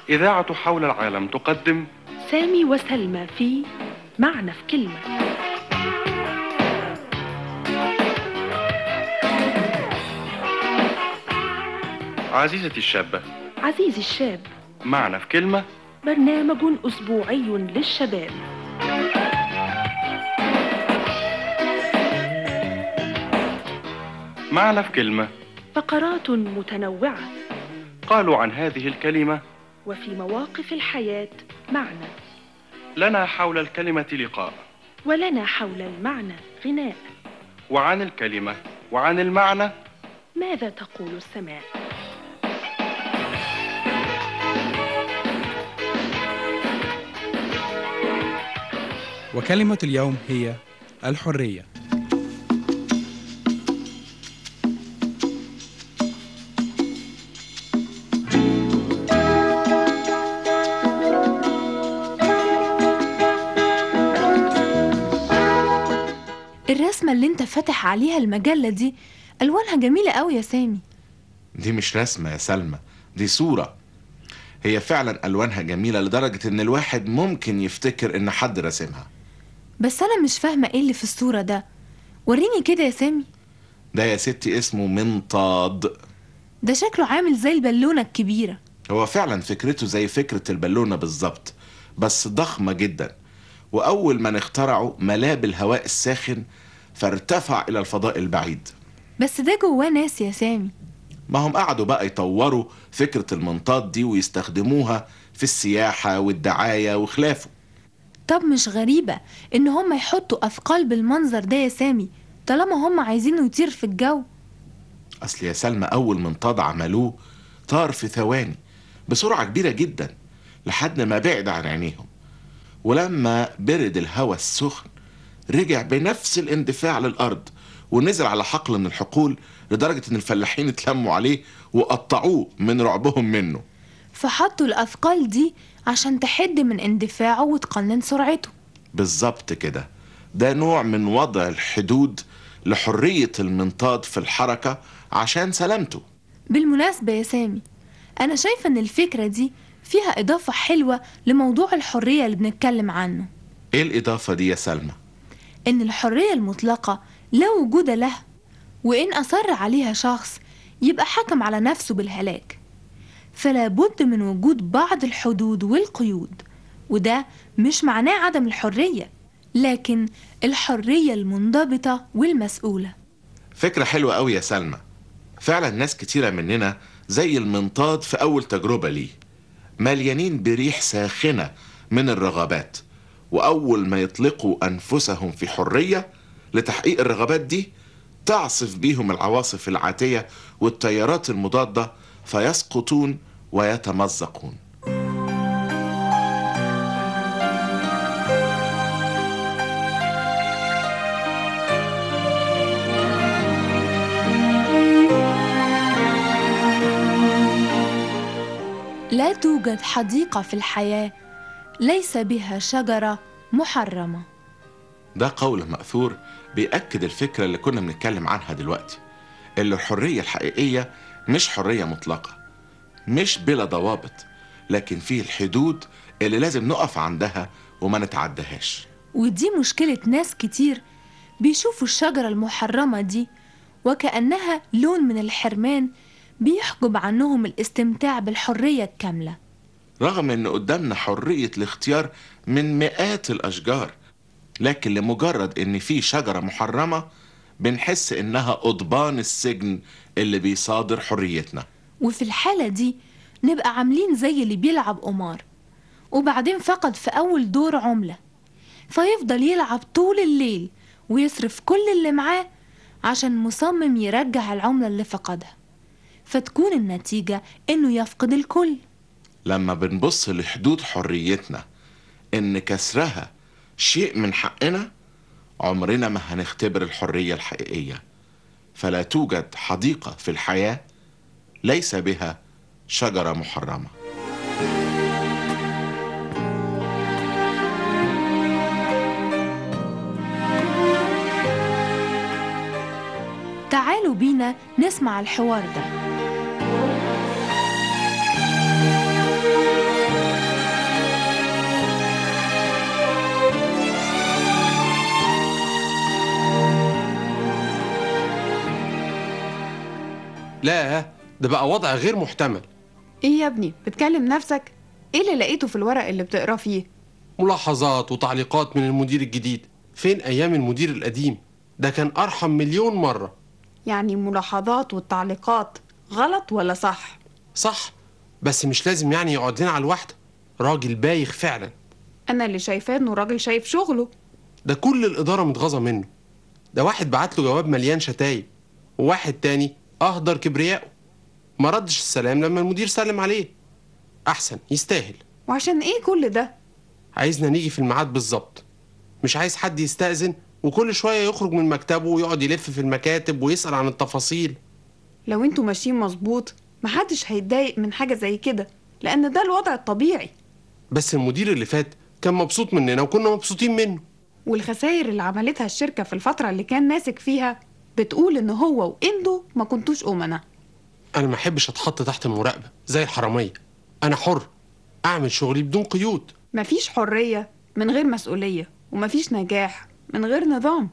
إذاعة حول العالم تقدم سامي وسلمى في معنى في كلمة. عزيزتي الشابة، عزيزي الشاب، معنى في كلمة، برنامج أسبوعي للشباب. معنى في كلمة، فقرات متنوعة، قالوا عن هذه الكلمة وفي مواقف الحياة معنى، لنا حول الكلمة لقاء، ولنا حول المعنى غناء، وعن الكلمة وعن المعنى ماذا تقول السماء؟ وكلمة اليوم هي الحرية. الرسمة اللي انت فاتح عليها المجلة دي ألوانها جميلة قوي يا سامي. دي مش رسمة يا سلمى، دي صورة. هي فعلا ألوانها جميلة لدرجة إن الواحد ممكن يفتكر إن حد رسمها. بس أنا مش فاهمة إيه اللي في الصورة ده، وريني كده يا سامي. ده يا ستي اسمه منطاد. ده شكله عامل زي البالونة الكبيرة. هو فعلا فكرته زي فكرة البالونة بالظبط، بس ضخمة جدا، وأول ما اخترعوا ملاه بالهواء الساخن فارتفع إلى الفضاء البعيد. بس ده جواه ناس يا سامي. ما هم قعدوا بقى يطوروا فكرة المنطاد دي ويستخدموها في السياحة والدعاية وخلافه. طب مش غريبة إن هم يحطوا أثقال بالمنظر ده يا سامي طالما هم عايزينه يطير في الجو؟ أصل يا سلمى أول منطاد عملوه طار في ثواني بسرعة كبيرة جدا لحد ما بعد عن عينيهم، ولما برد الهواء السخن رجع بنفس الاندفاع للأرض ونزل على حقل من الحقول لدرجة إن الفلاحين اتلموا عليه وقطعوه من رعبهم منه. فحطوا الأثقال دي عشان تحد من اندفاعه وتقنن سرعته. بالظبط كده، ده نوع من وضع الحدود لحرية المنطاد في الحركة عشان سلامته. بالمناسبة يا سامي، أنا شايفة إن الفكرة دي فيها إضافة حلوة لموضوع الحرية اللي بنتكلم عنه. إيه الإضافة دي يا سلمى؟ إن الحرية المطلقة لا وجود لها، وإن أصر عليها شخص يبقى حكم على نفسه بالهلاك، فلا بد من وجود بعض الحدود والقيود، وده مش معناه عدم الحرية، لكن الحرية المنضبطة والمسؤولة. فكرة حلوة قوي يا سلمى. فعلا ناس كتيرة مننا زي المنطاد في أول تجربة ليه مليانين بريح ساخنة من الرغبات، وأول ما يطلقوا أنفسهم في حرية لتحقيق الرغبات دي تعصف بيهم العواصف العاتية والتيارات المضادة فيسقطون ويتمزقون. لا توجد حديقة في الحياة ليس بها شجرة محرمة. ده قول مأثور بيأكد الفكرة اللي كنا بنتكلم عنها دلوقتي، اللي الحرية الحقيقية مش حرية مطلقة، مش بلا ضوابط، لكن فيه الحدود اللي لازم نقف عندها وما نتعدهاش. ودي مشكلة ناس كتير، بيشوفوا الشجرة المحرمة دي وكأنها لون من الحرمان بيحجب عنهم الاستمتاع بالحرية الكاملة، رغم ان قدامنا حرية الاختيار من مئات الأشجار، لكن لمجرد ان في شجرة محرمة بنحس انها قضبان السجن اللي بيصادر حريتنا. وفي الحالة دي نبقى عاملين زي اللي بيلعب قمار وبعدين فقد في أول دور عملة، فيفضل يلعب طول الليل ويصرف كل اللي معاه عشان مصمم يرجع العملة اللي فقدها، فتكون النتيجة إنه يفقد الكل. لما بنبص لحدود حريتنا إن كسرها شيء من حقنا، عمرنا ما هنختبر الحرية الحقيقية. فلا توجد حديقة في الحياة ليس بها شجرة محرمة. تعالوا بينا نسمع الحوار ده. لا، ده بقى وضع غير محتمل. ايه يا ابني بتكلم نفسك؟ ايه اللي لقيته في الورق اللي بتقراه فيه؟ ملاحظات وتعليقات من المدير الجديد. فين أيام المدير القديم؟ ده كان أرحم مليون مرة. يعني الملاحظات والتعليقات غلط ولا صح؟ صح، بس مش لازم يعني يقعد لنا على الواحدة. راجل بايخ فعلا. انا اللي شايفاه انه راجل شايف شغله. ده كل الإدارة متغاظة منه. ده واحد بعت له جواب مليان شتايم، وواحد تاني أهدر كبريائه، ما ردش السلام لما المدير سلم عليه. أحسن، يستاهل. وعشان ايه كل ده؟ عايزنا نيجي في الميعاد بالظبط، مش عايز حد يستأذن وكل شوية يخرج من مكتبه ويقعد يلف في المكاتب ويسأل عن التفاصيل. لو انتوا ماشيين مظبوط محدش هيتضايق من حاجة زي كده، لان ده الوضع الطبيعي. بس المدير اللي فات كان مبسوط مننا وكنا مبسوطين منه. والخسائر اللي عملتها الشركة في الفترة اللي كان ماسك فيها بتقول ان هو وانتوا ما كنتوش أمنا. أنا ما أحبش أتحط تحت المراقبة زي الحرامية. أنا حر أعمل شغلي بدون قيود. مفيش حرية من غير مسؤولية، ومفيش نجاح من غير نظام.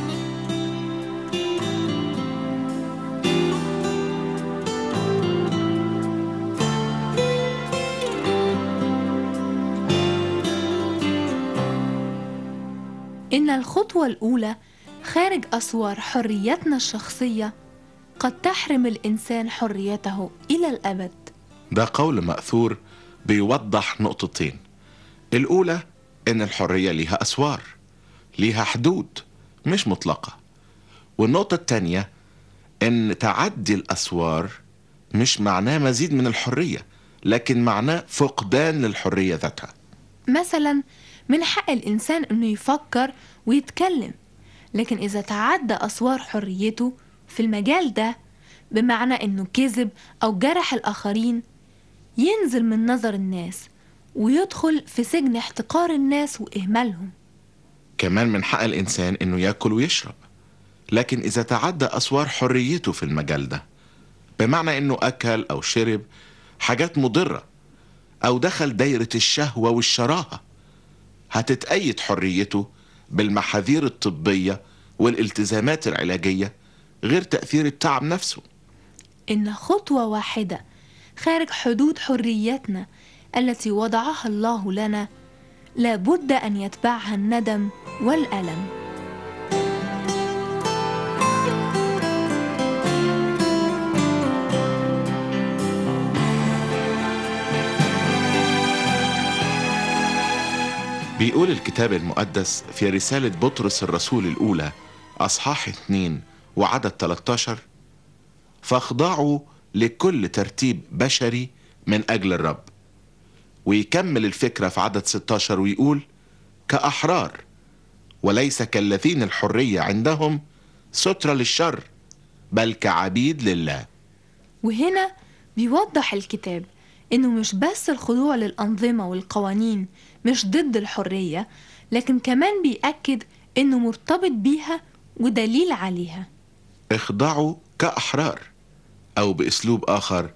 إن الخطوة الأولى خارج أسوار حريتنا الشخصية قد تحرم الإنسان حريته إلى الأبد. ده قول مأثور بيوضح نقطتين. الأولى إن الحرية ليها أسوار، ليها حدود مش مطلقة. والنقطة التانية إن تعدي الأسوار مش معناه مزيد من الحرية، لكن معناه فقدان للحرية ذاتها. مثلا من حق الإنسان إنه يفكر ويتكلم، لكن إذا تعدى أسوار حريته في المجال ده بمعنى إنه كذب أو جرح الآخرين، ينزل من نظر الناس ويدخل في سجن احتقار الناس وإهمالهم. كمان من حق الإنسان إنه يأكل ويشرب، لكن إذا تعدى أسوار حريته في المجال ده بمعنى إنه أكل أو شرب حاجات مضرة أو دخل دايرة الشهوة والشراهة، هتتأيد حريته بالمحاذير الطبية والالتزامات العلاجية غير تأثير التعب نفسه. إن خطوة واحدة خارج حدود حريتنا التي وضعها الله لنا لابد أن يتبعها الندم والألم. بيقول الكتاب المقدس في رسالة بطرس الرسول الأولى أصحاح 2 وعدد 13: فاخضعوا لكل ترتيب بشري من أجل الرب. ويكمل الفكرة في عدد 16 ويقول: كأحرار وليس كالذين الحرية عندهم سترة للشر بل كعبيد لله. وهنا بيوضح الكتاب إنه مش بس الخضوع للأنظمة والقوانين مش ضد الحرية، لكن كمان بيأكد إنه مرتبط بيها ودليل عليها. اخضعوا كأحرار، أو بأسلوب آخر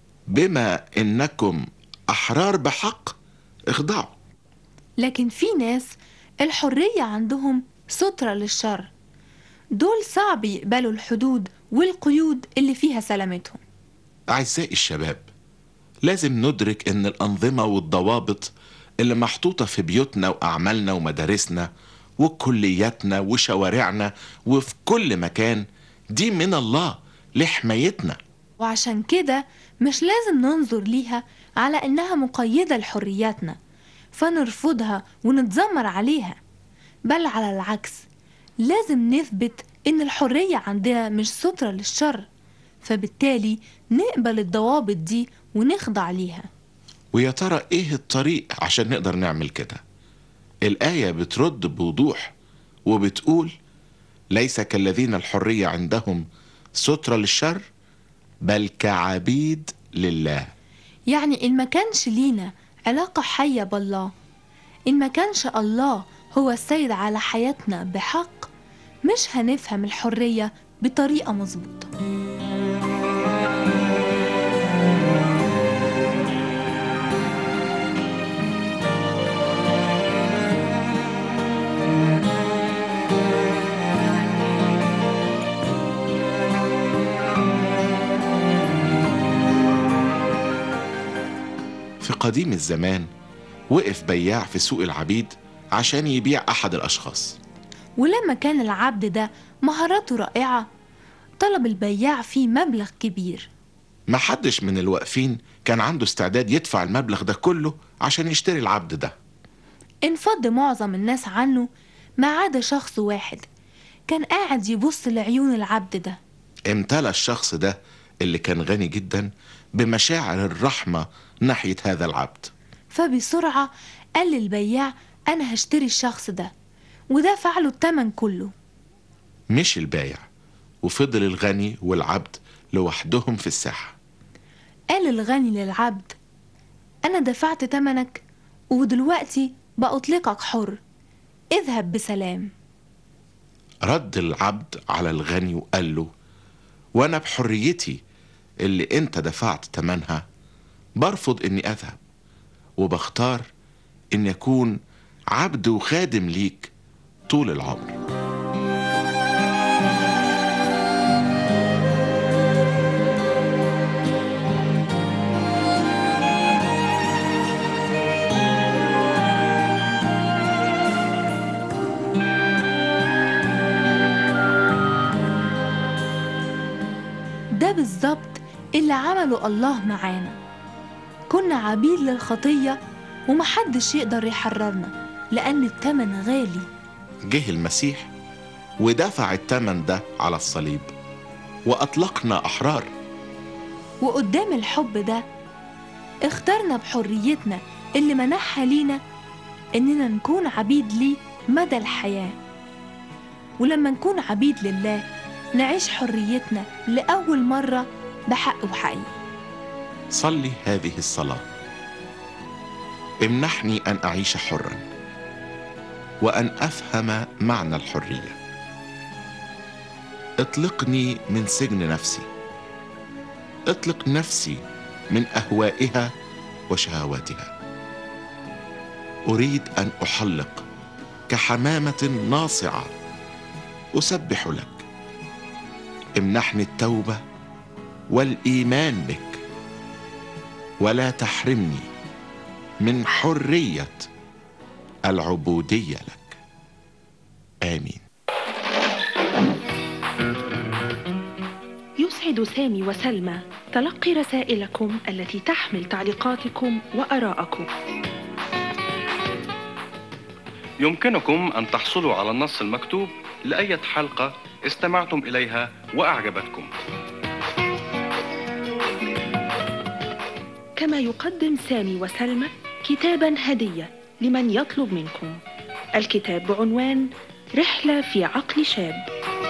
بما إنكم أحرار بحق اخضعوا. لكن في ناس الحرية عندهم سترة للشر، دول صعب يقبلوا الحدود والقيود اللي فيها سلامتهم. أعزائي الشباب، لازم ندرك إن الأنظمة والضوابط اللي محطوطة في بيوتنا وأعمالنا ومدارسنا وكلياتنا وشوارعنا وفي كل مكان دي من الله لحمايتنا. وعشان كده مش لازم ننظر ليها على إنها مقيدة لحرياتنا فنرفضها ونتذمر عليها، بل على العكس لازم نثبت إن الحرية عندنا مش سترة للشر، فبالتالي نقبل الضوابط دي ونخضع ليها. ويا ترى إيه الطريق عشان نقدر نعمل كده؟ الآية بترد بوضوح وبتقول: ليس كالذين الحرية عندهم سترة للشر بل كعبيد لله. يعني إن ما كانش لينا علاقة حية بالله، إن ما كانش الله هو السيد على حياتنا بحق، مش هنفهم الحرية بطريقة مظبوطة. قديم الزمان وقف بياع في سوق العبيد عشان يبيع أحد الأشخاص. ولما كان العبد ده مهاراته رائعة طلب البياع فيه مبلغ كبير. محدش من الواقفين كان عنده استعداد يدفع المبلغ ده كله عشان يشتري العبد ده. انفض معظم الناس عنه ما عدا شخص واحد كان قاعد يبص لعيون العبد ده. امتلأ الشخص ده اللي كان غني جدا بمشاعر الرحمة ناحية هذا العبد، فبسرعة قال للبياع أنا هشتري الشخص ده، ودفع له التمن كله. مشي البايع وفضل الغني والعبد لوحدهم في الساحة. قال الغني للعبد أنا دفعت تمنك ودلوقتي بأطلقك حر، اذهب بسلام. رد العبد على الغني وقال له وأنا بحريتي اللي أنت دفعت تمنها برفض إني أذهب، وبختار إني أكون عبد وخادم ليك طول العمر. ده بالظبط اللي عمله الله معانا. كنا عبيد للخطية ومحدش يقدر يحررنا لأن التمن غالي. جه المسيح ودفع التمن ده على الصليب وأطلقنا أحرار. وقدام الحب ده اخترنا بحريتنا اللي منحها لينا إننا نكون عبيد ليه مدى الحياة. ولما نكون عبيد لله نعيش حريتنا لأول مرة بحق وحقيقي. صلي هذه الصلاة: امنحني أن أعيش حرا وأن أفهم معنى الحرية. اطلقني من سجن نفسي، اطلق نفسي من أهوائها وشهواتها. أريد أن أحلق كحمامة ناصعة أسبح لك. امنحني التوبة والإيمان بك، ولا تحرمني من حرية العبودية لك. آمين. يسعد سامي وسلمى تلقي رسائلكم التي تحمل تعليقاتكم وآراءكم. يمكنكم أن تحصلوا على النص المكتوب لأي حلقة استمعتم إليها وأعجبتكم. كما يقدم سامي وسلمى كتابا هدية لمن يطلب منكم. الكتاب بعنوان رحلة في عقل شاب.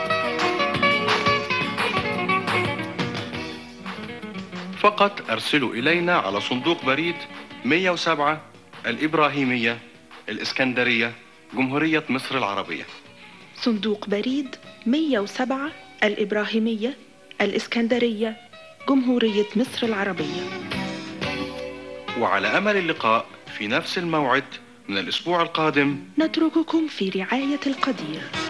فقط أرسلوا إلينا على صندوق بريد 107 الإبراهيمية، الإسكندرية، جمهورية مصر العربية. صندوق بريد 107 الإبراهيمية، الإسكندرية، جمهورية مصر العربية. وعلى أمل اللقاء في نفس الموعد من الأسبوع القادم. نترككم في رعاية القدير.